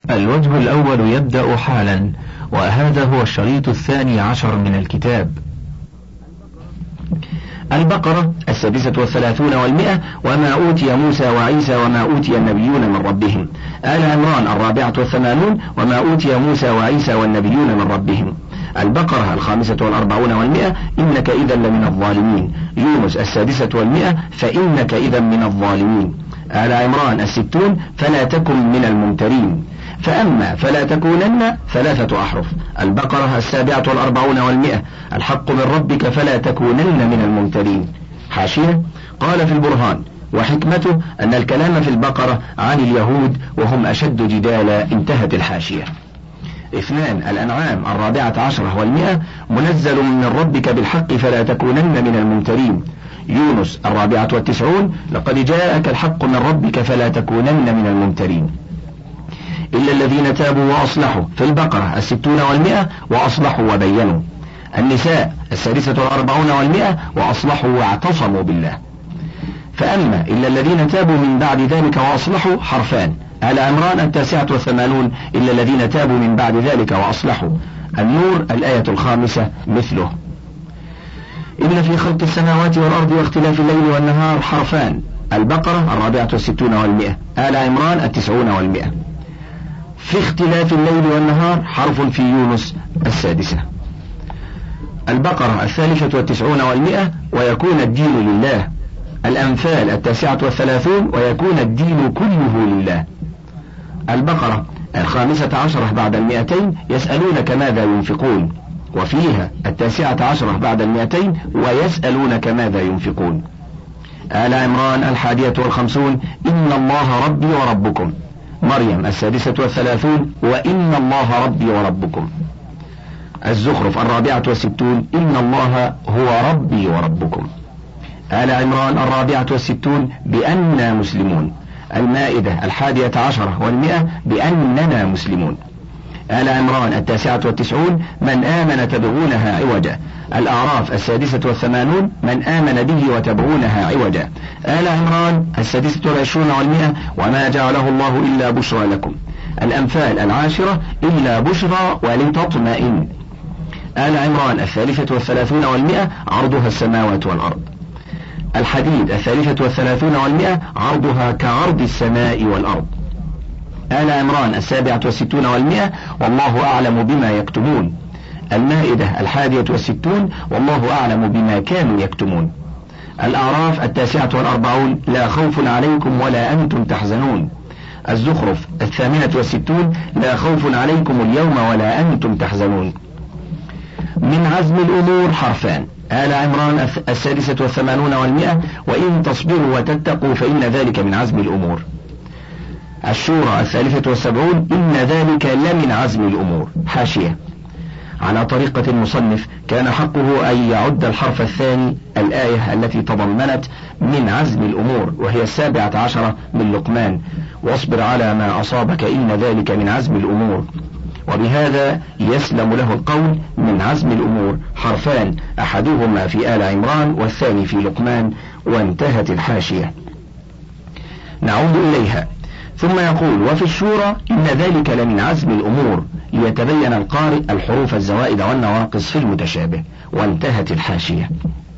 الوجه الأول يبدأ حالا، وهذا هو الشريط 12 من الكتاب. البقرة 36 و100 وما أوتي موسى وعيسى وما أوتي النبيون من ربهم. آل عمران 84 وما أوتي موسى وعيسى والنبيون من ربهم. البقرة 45 و100 إنك إذا لمن الظالمين. يونس 6 و100 فإنك إذا من الظالمين. آل عمران 60 فلا تكن من الممترين. فأما فلا تكونن 3 أحرف. البقرة 47 و100 الحق من ربك فلا تكونن من الممترين. حاشية: قال في البرهان: وحكمته أن الكلام في البقرة عن اليهود وهم أشد جدالا. انتهت الحاشية. 2. الأنعام 14 و100 منزل من ربك بالحق فلا تكونن من الممترين. يونس 94 لقد جاءك الحق من ربك فلا تكونن من الممترين. إلا الذين تابوا وأصلحوا. في البقرة 60 و100 وأصلحوا وبينوا. النساء 46 و100 وأصلحوا واعتصموا بالله. فأما إلا الذين تابوا من بعد ذلك وأصلحوا حرفان. آل عمران 89 إلا الذين تابوا من بعد ذلك وأصلحوا. النور 5 مثله. إن في خلق السماوات والأرض واختلاف الليل والنهار حرفان. البقرة 64 و100 آل عمران 90 و100. في اختلاف الليل والنهار حرف في يونس 6. البقرة 93 و100 ويكون الدين لله. الأنفال 39 ويكون الدين كله لله. البقرة 15 بعد 200 يسألونك ماذا ينفقون. وفيها 19 بعد 200 ويسألونك ماذا ينفقون. آل عمران 51 إن الله ربي وربكم. مريم 36 وإن الله ربي وربكم. الزخرف 64 إن الله هو ربي وربكم. آل عمران 64 بأننا مسلمون. المائدة 11 و100 بأننا مسلمون. آل عمران 99 من آمن تبغونها عوجا. الأعراف 86 من آمن به وتبغونها عوجا. آل عمران 26 و100 وما جعله الله إلا بشرى لكم. الأنفال 10 إلا بشرى ولتطمئن. آل عمران 33 و100 عرضها السماوات والأرض. الحديد 33 و100 عرضها كعرض السماء والأرض. آل عمران 67 و100 والله أعلم بما يكتمون. المائدة 61 والله أعلم بما كانوا يكتمون. الأعراف 49 لا خوف عليكم ولا أنتم تحزنون. الزخرف 68 لا خوف عليكم اليوم ولا أنتم تحزنون. من عزم الأمور حرفان. آل عمران 86 و100 وإن تصبروا وتتقوا فإن ذلك من عزم الأمور. الشورى 73 إن ذلك لمن عزم الأمور. حاشية: على طريقة المصنف كان حقه أن يعد الحرف الثاني الآية التي تضمنت من عزم الأمور وهي 17 من لقمان: واصبر على ما أصابك إن ذلك من عزم الأمور. وبهذا يسلم له القول من عزم الأمور حرفان أحدهما في آل عمران والثاني في لقمان. وانتهت الحاشية. نعود إليها. ثم يقول: وفي الشورى إن ذلك لمن عزم الأمور ليتبين القارئ الحروف الزوائد والنواقص في المتشابه. وانتهت الحاشية.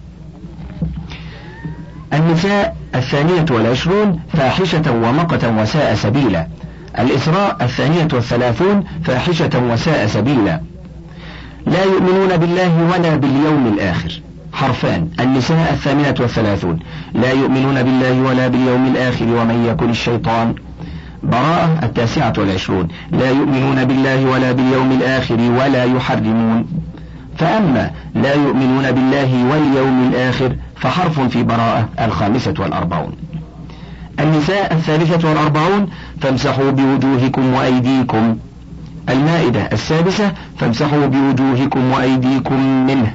النساء 22 فاحشة ومقتا وساء سبيلا. الإسراء 32 فاحشة وساء سبيلا. لا يؤمنون بالله ولا باليوم الآخر حرفان. النساء 38 لا يؤمنون بالله ولا باليوم الآخر ومن يكن الشيطان. براءة 29 لا يؤمنون بالله ولا باليوم الآخر ولا يحرمون. فأما لا يؤمنون بالله واليوم الآخر فحرف في براءة 45. النساء 43 فامسحوا بوجوهكم وأيديكم. المائدة 6 فامسحوا بوجوهكم وأيديكم منه.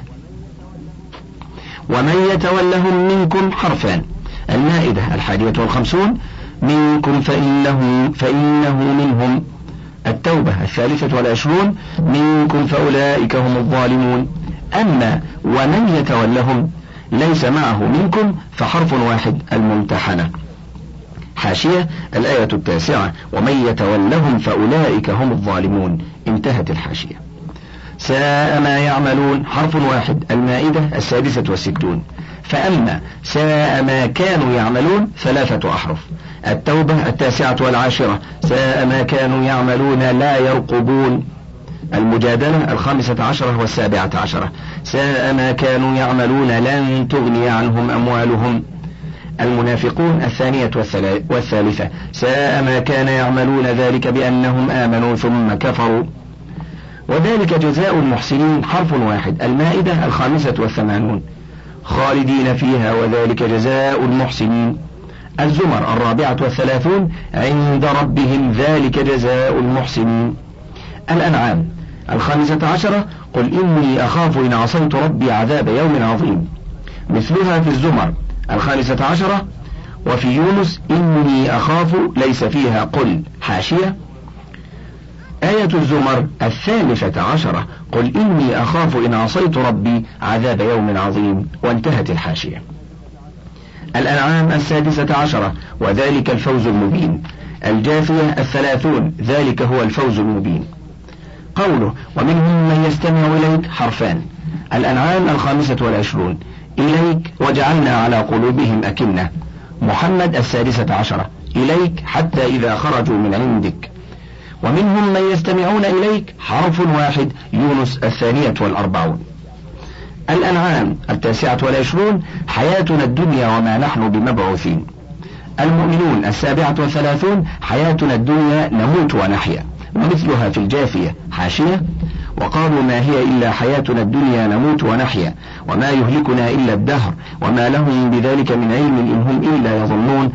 ومن يتولهم منكم حرفان. المائدة 51 منكم فإنه منهم. التوبة 23 منكم فأولئك هم الظالمون. أما ومن يتولهم ليس معه منكم فحرف واحد الممتحنة. حاشية الآية 9: ومن يتولهم فأولئك هم الظالمون. انتهت الحاشية. ساء ما يعملون حرف واحد، المائدة 66. فأما ساء ما كانوا يعملون 3 أحرف. التوبة 19 ساء ما كانوا يعملون لا يرقبون. المجادلة 15 و17 ساء ما كانوا يعملون لن تغني عنهم أموالهم. المنافقون 2 والثالثة ساء ما كان يعملون ذلك بأنهم آمنوا ثم كفروا. وذلك جزاء المحسنين حرف واحد، المائدة 85 خالدين فيها وذلك جزاء المحسنين. الزمر 34 عند ربهم ذلك جزاء المحسنين. الأنعام 15 قل إني أخاف إن عصيت ربي عذاب يوم عظيم. مثلها في الزمر 15 وفي يونس إني أخاف ليس فيها قل. حاشية آية الزمر 13 قل إني أخاف إن عصيت ربي عذاب يوم عظيم. وانتهت الحاشية. الأنعام 16 وذلك الفوز المبين. الجاثية 30 ذلك هو الفوز المبين. قوله ومنهم من يستمع إليك حرفان. الأنعام 25 إليك وجعلنا على قلوبهم أكنة. محمد 16 إليك حتى إذا خرجوا من عندك. ومنهم من يستمعون إليك حرف واحد، يونس 42. الأنعام 29 حياتنا الدنيا وما نحن بمبعوثين. المؤمنون 37 حياتنا الدنيا نموت ونحيا. ومثلها في الجاثية. حاشية وقالوا ما هي إلا حياتنا الدنيا نموت ونحيا وما يهلكنا إلا الدهر وما لهم بذلك من علم إن هم إلا يظنون.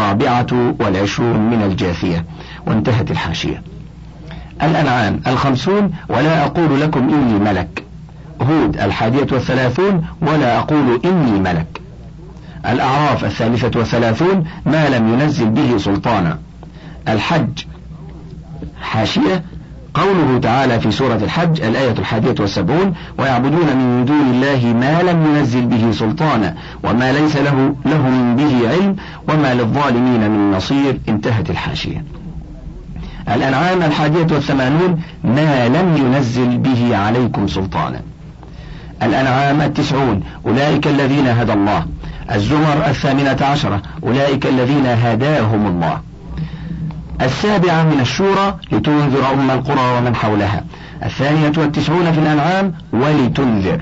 24 من الجاثية. وانتهت الحاشية. الأنعام 50 ولا أقول لكم إني ملك. هود 31 ولا أقول إني ملك. الأعراف 33 ما لم ينزل به سلطانا. الحج. حاشية قوله تعالى في سورة الحج الآية 71 ويعبدون من دون الله ما لم ينزل به سلطانا وما ليس لهم به علم وما للظالمين من نصير. انتهت الحاشية. الأنعام 81 ما لم ينزل به عليكم سلطانا. الأنعام 90 أولئك الذين هدى الله. الزمر 18 أولئك الذين هداهم الله. 7 من الشورى لتنذر أم القرى ومن حولها. 92 في الأنعام ولتنذر.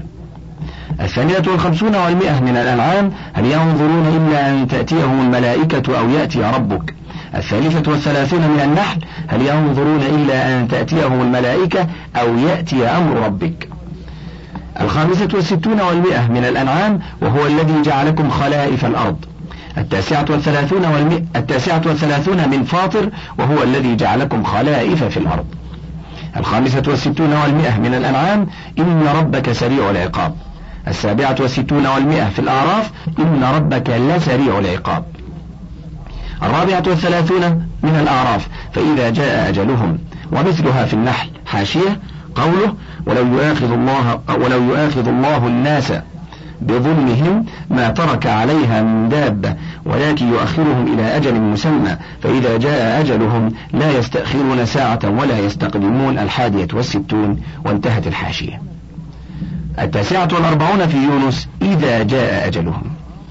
52 والمئة من الأنعام هل ينظرون إلا أن تأتيهم الملائكة أو يأتي ربك. 33 من النحل هل ينظرون إلا أن تأتيهم الملائكة أو يأتي أمر ربك. 65 والمئة من الأنعام وهو الذي جعلكم خلائف الأرض. 39 من فاطر وهو الذي جعلكم خلائف في الأرض. 65 والمئة من الأنعام إن ربك سريع العقاب. 67 والمئة في الأعراف إن ربك لسريع العقاب. 34 من الأعراف فإذا جاء أجلهم. ومثلها في النحل. حاشية قوله ولو يؤاخذ الله الناس بظلمهم ما ترك عليها من دابة ولكن يؤخرهم إلى أجل مسمى فإذا جاء أجلهم لا يستأخرون ساعة ولا يستقدمون. 61. وانتهت الحاشية. 49 في يونس إذا جاء أجلهم.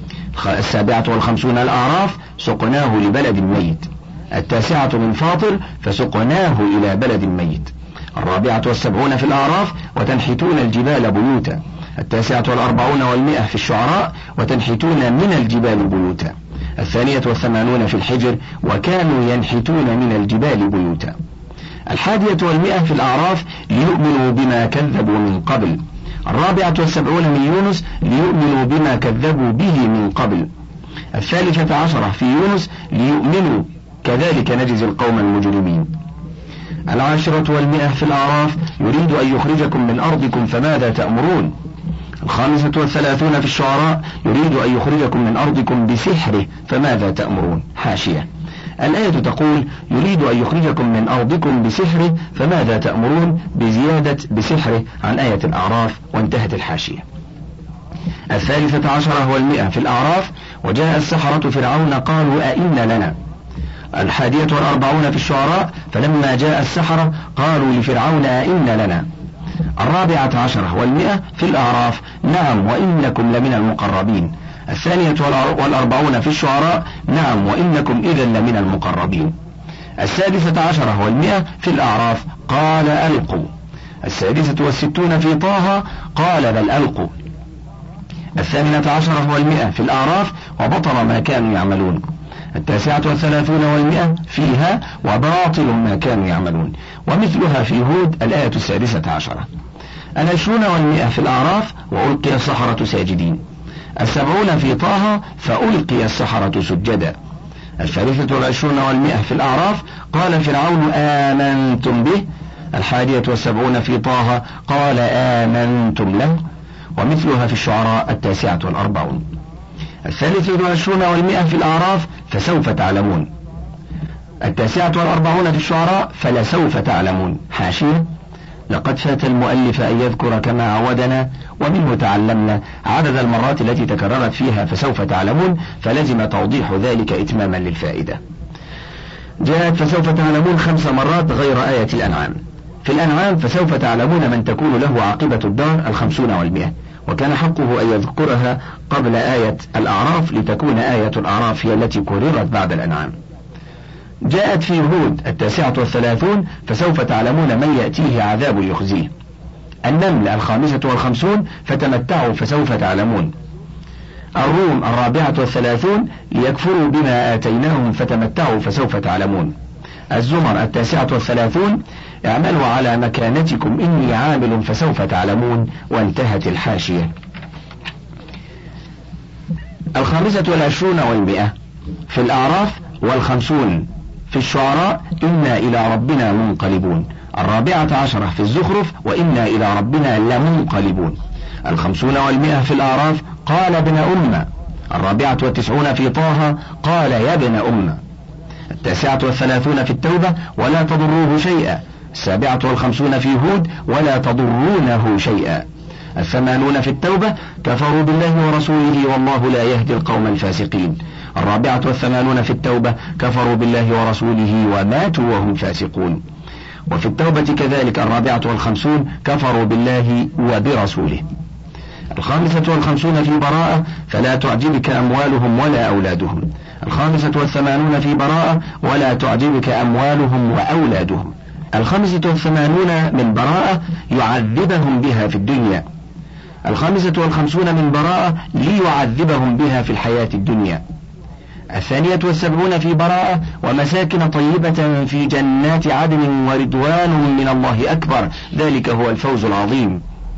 57 الأعراف سقناه لبلد ميت. 9 من فاطر فسقناه إلى بلد ميت. 74 في الأعراف وتنحتون الجبال بيوتا. 49 والمئة في الشعراء وتنحتون من الجبال بيوتا. 82 في الحجر وكانوا ينحتون من الجبال بيوتا. 100 في الأعراف ليؤمنوا بما كذبوا من قبل. 74 من يونس ليؤمنوا بما كذبوا به من قبل. 13 في يونس ليؤمنوا كذلك نجزي القوم المجرمين. 100 في الأعراف يريد أن يخرجكم من أرضكم فماذا تأمرون. 35 في الشعراء يريد أن يخرجكم من أرضكم بسحره فماذا تأمرون. حاشية الآية تقول يريد أن يخرجكم من أرضكم بسحره فماذا تأمرون بزيادة بسحره عن آية الأعراف. وانتهت الحاشية. 13 والمئة في الأعراف وجاء السحرة فرعون قالوا أئن لنا. 41 في الشعراء فلما جاء السحرة قالوا لفرعون أئن لنا. 14 في الأعراف نعم وإنكم لمن المقربين. 42 في الشعراء نعم وإنكم إذا لمن المقربين. 16 في الأعراف قال ألقوا. 66 في طه قال بل ألقوا. 18 في الأعراف وبطل ما كانوا يعملون. 39 فيها وباطل ما كانوا يعملون. ومثلها في هود الآية 16. 20 في الأعراف وألقي السحرة ساجدين. 70 في طه فألقي السحرة سجدا. 23 في الأعراف قال فرعون آمنتم به. 71 في طه قال آمنتم له. ومثلها في الشعراء 49. 23 في الأعراف فسوف تعلمون. 49 في الشعراء فلسوف تعلمون. حاشية: لقد فات المؤلف أن يذكر كما عودنا ومنه تعلمنا عدد المرات التي تكررت فيها فسوف تعلمون، فلزم توضيح ذلك إتماما للفائدة. جاءت فسوف تعلمون 5 مرات غير آية الأنعام. في الأنعام فسوف تعلمون من تكون له عاقبة الدار 50 وكان حقه أن يذكرها قبل آية الأعراف لتكون آية الأعراف هي التي كررت بعد الأنعام. جاءت في هود 39 فسوف تعلمون من يأتيه عذاب يخزيه. النمل 55 فتمتعوا فسوف تعلمون. الروم 34 ليكفروا بما آتيناهم فتمتعوا فسوف تعلمون. الزمر 39 اعملوا على مكانتكم إني عامل فسوف تعلمون. وانتهت الحاشية. 25 في الأعراف 50 في الشعراء إنا إلى ربنا منقلبون. 14 في الزخرف وإنا إلى ربنا لمنقلبون. 50 في الأعراف قال ابن أمة. 94 في طه قال يا ابن أمة. 39 في التوبة ولا تضروه شيئا. 57 في هود ولا تضرونه شيئا. 80 في التوبة كفروا بالله ورسوله والله لا يهدي القوم الفاسقين. 84 في التوبة كفروا بالله ورسوله وماتوا وهم فاسقون. وفي التوبة كذلك 54 كفروا بالله وبرسوله. 55 في براءة فلا تعجبك أموالهم ولا أولادهم. 85 في براءة ولا تعجبك أموالهم وأولادهم. 85 من براءة يعذبهم بها في الدنيا. 55 من براءة ليعذبهم بها في الحياة الدنيا. 72 في براءة ومساكن طيبة في جنات عدن ورضوان من الله أكبر ذلك هو الفوز العظيم.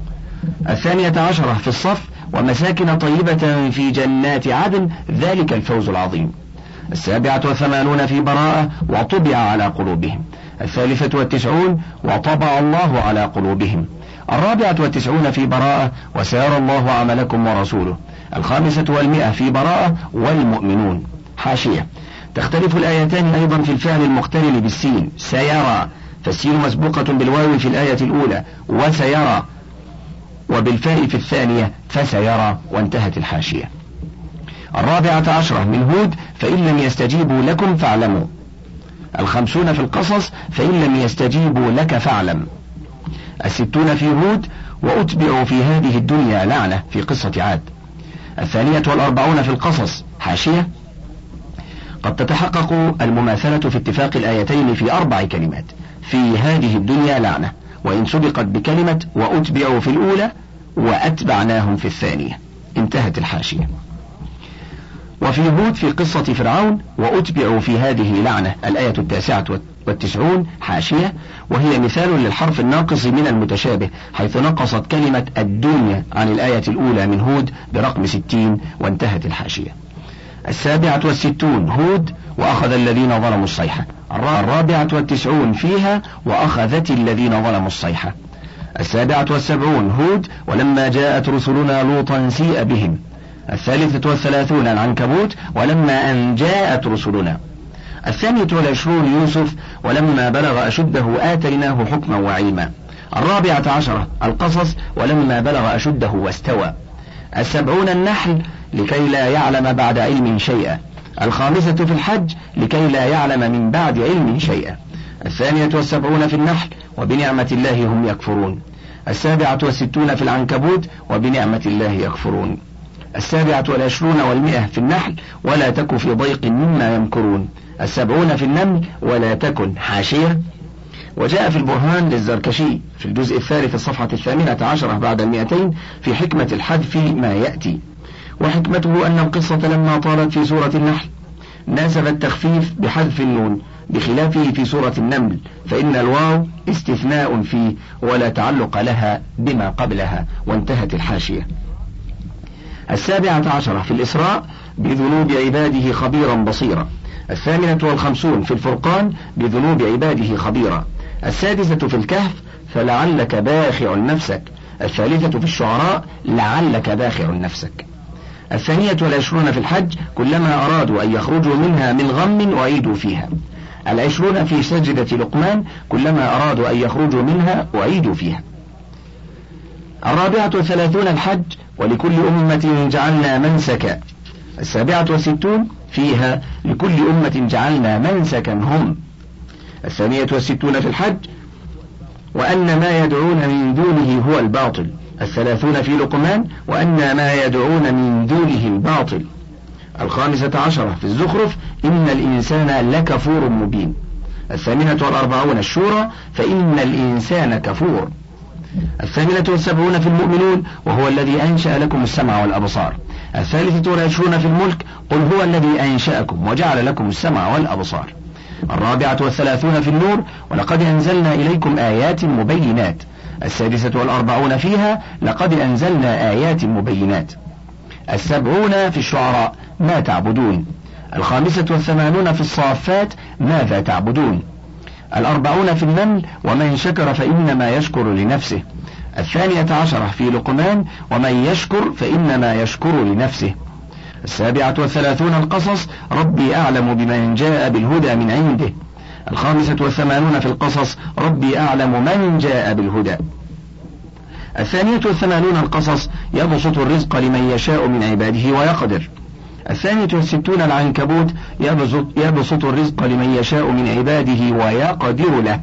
12 في الصف ومساكن طيبة في جنات عدن ذلك الفوز العظيم. 87 في براءة وطبع على قلوبهم. 93 وطبع الله على قلوبهم. 94 في براءة وسيرى الله عملكم ورسوله. 500 في براءة والمؤمنون. حاشية: تختلف الآيتان أيضا في الفعل المقترن بالسين سيرى، فالسين مسبوقة بالواو في الآية الأولى وسيرى، وبالفاء في الثانية فسيرى. وانتهت الحاشية. 14 من هود فإن لم يستجيبوا لكم فاعلموا. 50 في القصص فإن لم يستجيبوا لك فاعلم. 60 في هود وأتبعوا في هذه الدنيا لعنة في قصة عاد. 42 في القصص. حاشية: قد تتحقق المماثلة في اتفاق الآيتين في 4 كلمات في هذه الدنيا لعنة، وإن سبقت بكلمة وأتبعوا في الأولى وأتبعناهم في الثانية. انتهت الحاشية. وفي هود في قصة فرعون وأتبعوا في هذه لعنة الآية 99. حاشية: وهي مثال للحرف الناقص من المتشابه حيث نقصت كلمة الدنيا عن الآية الأولى من هود برقم 60. وانتهت الحاشية. 67 هود وأخذ الذين ظلموا الصيحة. 94 فيها وأخذت الذين ظلموا الصيحة. 77 هود ولما جاءت رسلنا لوطا سيء بهم. 33 العنكبوت ولما أن جاءت رسلنا. 22 يوسف ولما بلغ أشده آتيناه حكما وعلما. 14 القصص ولما بلغ أشده واستوى. 70 النحل لكي لا يعلم بعد علم شيئا. الخامسة في الحج لكي لا يعلم من بعد علم شيئا. 72 في النحل وبنعمة الله هم يكفرون. 67 في العنكبوت وبنعمة الله يكفرون. 27 في النحل ولا تك في ضيق مما يمكرون. 70 في النمل ولا تكن حاشية. وجاء في البرهان للزركشي في الجزء الثالث الصفحة 18 بعد 200 في حكمة الحذف ما يأتي. وحكمته أن القصة لما طالت في سورة النحل ناسب التخفيف بحذف النون، بخلافه في سورة النمل فإن الواو استثناء فيه ولا تعلق لها بما قبلها، وانتهت الحاشية. 17 في الإسراء بذنوب عباده خبيرا بصيرا. 58 في الفرقان بذنوب عباده خبيرا. 6 في الكهف فلعلك باخع نفسك. 3 في الشعراء لعلك باخع نفسك. 22 في الحج كلما أرادوا أن يخرجوا منها من غم أعيدوا فيها. 20 في سجدة لقمان كلما أرادوا أن يخرجوا منها أعيدوا فيها. 34 الحج ولكل أمة جعلنا منسكا. 67 فيها لكل أمة جعلنا منسكا هم. 68 في الحج وأن ما يدعون من دونه هو الباطل. 30 في لقمان وأن ما يدعون من دونه الباطل. 15 في الزخرف إن الإنسان لكفور مبين. 48 الشورى فإن الإنسان كفور. 78 في المؤمنون وهو الذي أنشأ لكم السمع والأبصار. 23 في الملك قل هو الذي أنشأكم وجعل لكم السمع والأبصار. 34 في النور ولقد أنزلنا إليكم آيات مبينات. 46 فيها لقد أنزلنا آيات مبينات. 70 في الشعراء ما تعبدون. 85 في الصافات ماذا تعبدون. 40 في النمل ومن شكر فإنما يشكر لنفسه. 12 في لقمان ومن يشكر فإنما يشكر لنفسه. 37 القصص ربي أعلم بمن جاء بالهدى من عنده. 85 في القصص ربي أعلم من جاء بالهدى. 82 القصص يبسط الرزق لمن يشاء من عباده ويقدر. 62 العنكبوت يبسط الرزق لمن يشاء من عباده ويقدر له.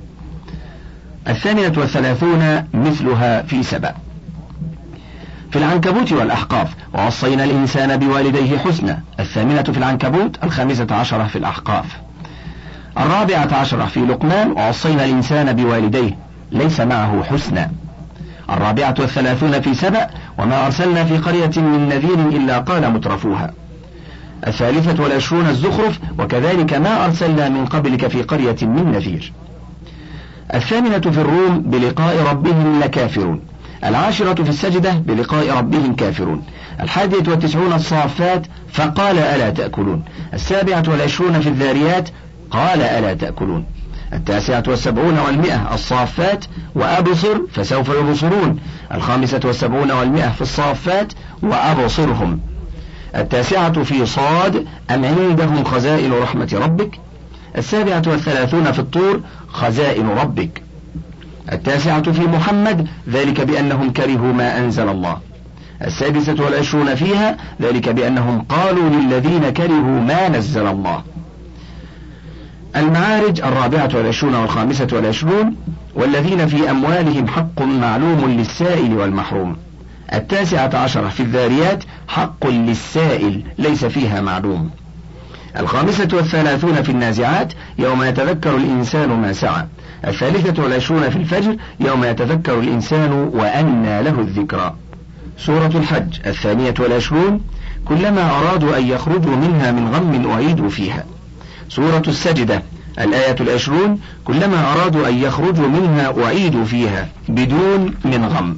32 مثلها في 7. في العنكبوت والأحقاف ووصينا الإنسان بوالديه حسنا. 8 في العنكبوت 15 في الأحقاف. 14 في لقمان ووصينا الإنسان بوالديه ليس معه حسنا. 34 في 7 وما أرسلنا في قرية من نذير إلا قال مترفوها. 23 الزخرف وكذلك ما أرسلنا من قبلك في قرية من نذير. 8 في الروم بلقاء ربهم لكافرون. 10 في السجدة بلقاء ربهم كافرون. 91 الصافات فقال ألا تأكلون. 27 في الذاريات قال ألا تأكلون. 79 و100 الصافات وأبصر فسوف يبصرون. 75 و100 في الصافات وأبصرهم. 9 في صاد أم عندهم خزائن رحمة ربك. 37 في الطور خزائن ربك. 9 في محمد ذلك بأنهم كرهوا ما أنزل الله. 26 فيها ذلك بأنهم قالوا للذين كرهوا ما نزل الله. المعارج 24 و25 والذين في أموالهم حق معلوم للسائل والمحروم. 19 في الذاريات حق للسائل ليس فيها معلوم. 35 في النازعات يوم يتذكر الإنسان ما سعى. 23 في الفجر يوم يتذكر الإنسان وأنى له الذكرى. سورة الحج 22 كلما أرادوا أن يخرجوا منها من غم أعيدوا فيها. سورة السجدة 20 كلما أرادوا أن يخرجوا منها أعيدوا فيها بدون من غم.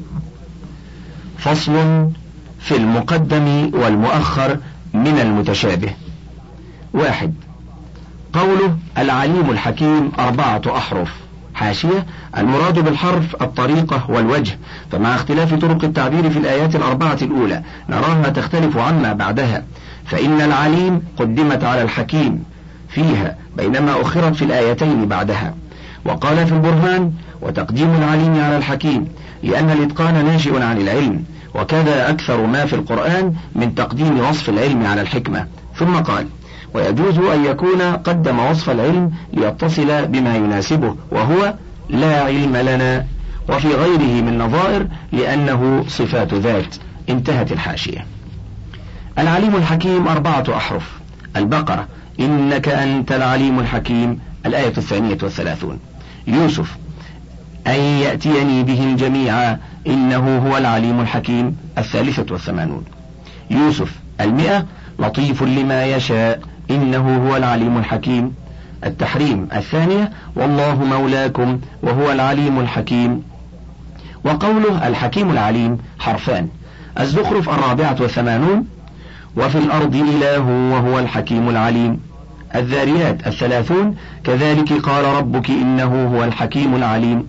فصل في المقدم والمؤخر من المتشابه. 1 قوله العليم الحكيم 4 أحرف. حاشية المراد بالحرف الطريقة والوجه، فمع اختلاف طرق التعبير في الآيات 4 الأولى نراها تختلف عما بعدها، فإن العليم قدمت على الحكيم فيها بينما أخرت في الآيتين بعدها. وقال في البرهان وتقديم العليم على الحكيم لأن الإتقان ناشئ عن العلم، وكذا أكثر ما في القرآن من تقديم وصف العلم على الحكمة. ثم قال ويجوز أن يكون قدم وصف العلم ليتصل بما يناسبه، وهو لا علم لنا، وفي غيره من نظائر لأنه صفات ذات. انتهت الحاشية. العليم الحكيم 4 أحرف. البقرة إنك أنت العليم الحكيم، الآية 32. يوسف أن يأتيني بهم جميعا إنه هو العليم الحكيم، 83. يوسف 100 لطيف لما يشاء إنه هو العليم الحكيم. التحريم 2 والله مولاكم وهو العليم الحكيم. وقوله الحكيم العليم حرفان. الزخرف 84 وفي الأرض إله وهو الحكيم العليم. الذاريات 30 كذلك قال ربك إنه هو الحكيم العليم.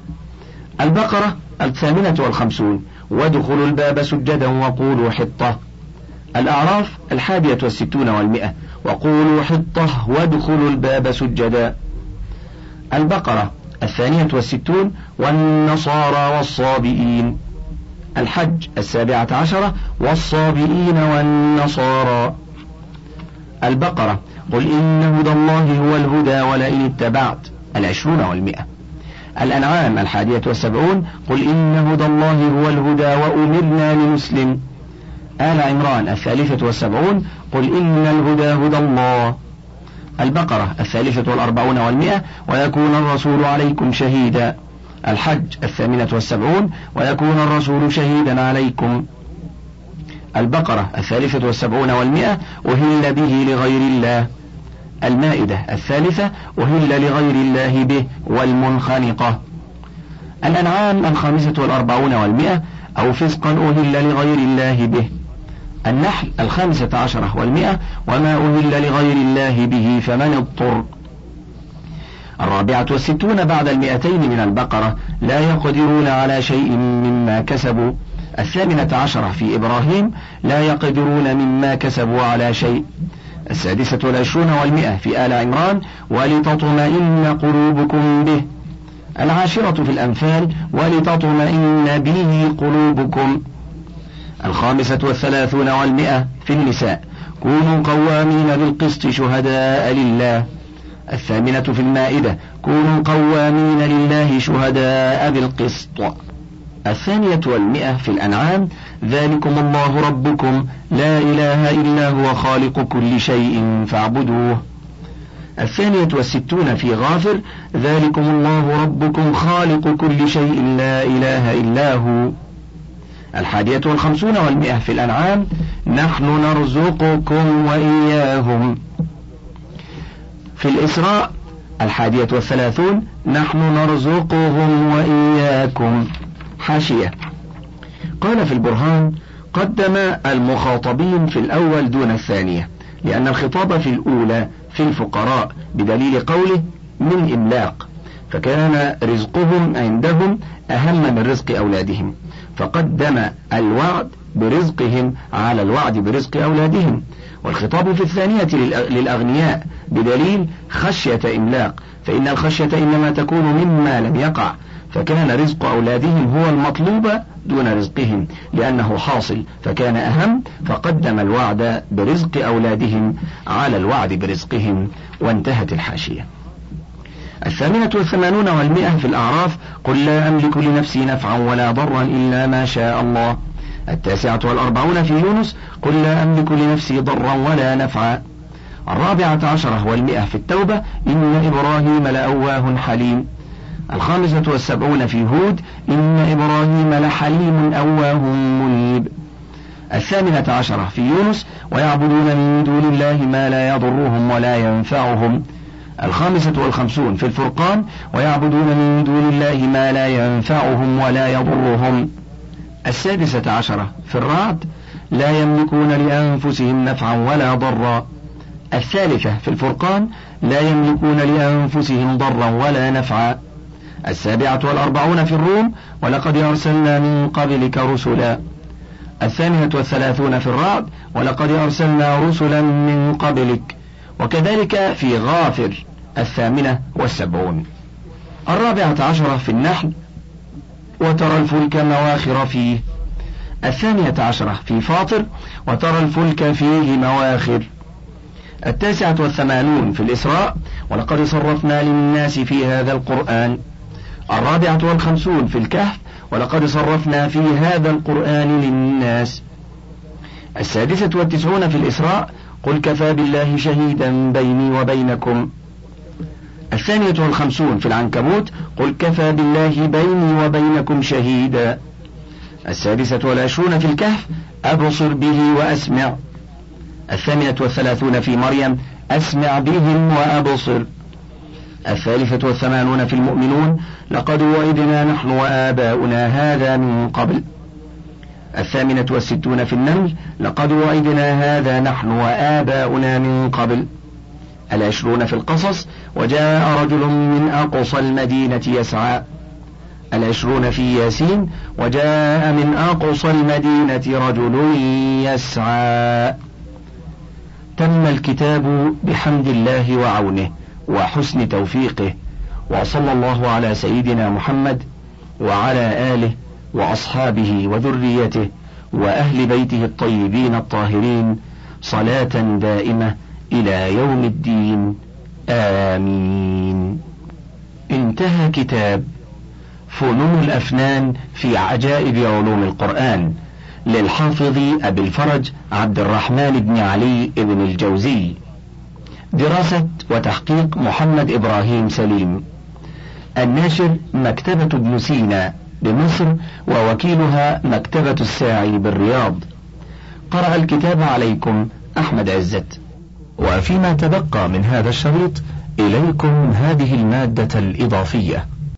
البقرة 58 وادخلوا الباب سجدا وقولوا حطة. الأعراف 61 و100 وقولوا حطة وادخلوا الباب سجدا. البقرة 62 والنصارى والصابئين. الحج 17 والصابئين والنصارى. البقرة قل إن هدى الله هو الهدى ولئن اتبعت، 20 و100. الأنعام 71 قل إن هدى الله هو الهدى وأمرنا لنسلم. آل عمران 73 قل إن الهدى هدى الله. البقرة 43 و100 ويكون الرسول عليكم شهيدا. الحج 78 ويكون الرسول شهيدا عليكم. البقرة 73 و100 أهل به لغير الله. المائدة 3 أهل لغير الله به والمنخنقة. الأنعام 45 و100 أو فسقا أهل لغير الله به. النحل 15 و100 وما أهل لغير الله به فمن اضطر. 64 بعد 200 من البقرة لا يقدرون على شيء مما كسبوا. 18 في إبراهيم لا يقدرون مما كسبوا على شيء. 26 و100 في آل عمران ولتطمئن قلوبكم به. 10 في الأنفال ولتطمئن به قلوبكم. 35 و100 في النساء كونوا قوامين بالقسط شهداء لله. 8 في المائدة كونوا قوامين لله شهداء بالقسط. 100 في الأنعام ذلكم الله ربكم لا إله إلا هو خالق كل شيء فاعبدوه. 62 في غافر ذلكم الله ربكم خالق كل شيء لا إله إلا هو. 51 و100 في الأنعام نحن نرزقكم وإياهم. في الإسراء 31 نحن نرزقهم وإياكم. حاشية. قال في البرهان قدم المخاطبين في الأول دون الثانية لأن الخطاب في الأولى في الفقراء بدليل قوله من إملاق، فكان رزقهم عندهم أهم من رزق أولادهم، فقدم الوعد برزقهم على الوعد برزق أولادهم. والخطاب في الثانية للأغنياء بدليل خشية إملاق، فإن الخشية إنما تكون مما لم يقع، فكان رزق أولادهم هو المطلوب دون رزقهم لأنه حاصل فكان أهم، فقدم الوعد برزق أولادهم على الوعد برزقهم. وانتهت الحاشية. 88 و100 في الأعراف قل لا أملك لنفسي نفعا ولا ضرا إلا ما شاء الله. 49 في يونس قل لا أملك لنفسي ضرا ولا نفعا. 14 و100 في التوبة إن إبراهيم لأواه حليم. 75 في هود إن إبراهيم لحليم أواه منيب. 18 في يونس ويعبدون من دون الله ما لا يضرهم ولا ينفعهم. 55 في الفرقان ويعبدون من دون الله ما لا ينفعهم ولا يضرهم. 16 في الرعد لا يملكون لأنفسهم نفعا ولا ضرا. 3 في الفرقان لا يملكون لأنفسهم ضرا ولا نفعا. 47 في الروم ولقد أرسلنا من قبلك رسلا. 32 في الرعد ولقد أرسلنا رسلا من قبلك. وكذلك في غافر 78. 14 في النحل وترى الفلك مواخر فيه. 12 في فاطر وترى الفلك فيه مواخر. 89 في الإسراء: ولقد صرفنا للناس في هذا القرآن. 54 في الكهف: ولقد صرفنا في هذا القرآن للناس. 96 في الإسراء: قل كفى بالله شهيدا بيني وبينكم. 52 في العنكبوت: قل كفى بالله بيني وبينكم شهيدا. 26 في الكهف: أبصر به وأسمع. 38 في مريم: أسمع بهم وأبصر. 83 في المؤمنون: لقد وعدنا نحن وآباؤنا هذا من قبل. 68 في النمل: لقد وعدنا هذا نحن وآباؤنا من قبل. 20 في القصص: وجاء رجل من أقصى المدينة يسعى. 20 في ياسين: وجاء من أقصى المدينة رجل يسعى. تم الكتاب بحمد الله وعونه وحسن توفيقه، وصلى الله على سيدنا محمد وعلى آله وأصحابه وذريته وأهل بيته الطيبين الطاهرين صلاة دائمة إلى يوم الدين، آمين. انتهى كتاب فنون الأفنان في عجائب علوم القرآن للحافظ أبي الفرج عبد الرحمن بن علي بن الجوزي، دراسة وتحقيق محمد إبراهيم سليم. الناشر مكتبة ابن سينا بمصر، ووكيلها مكتبة الساعي بالرياض. قرأ الكتاب عليكم أحمد عزت. وفيما تبقى من هذا الشريط إليكم هذه المادة الإضافية.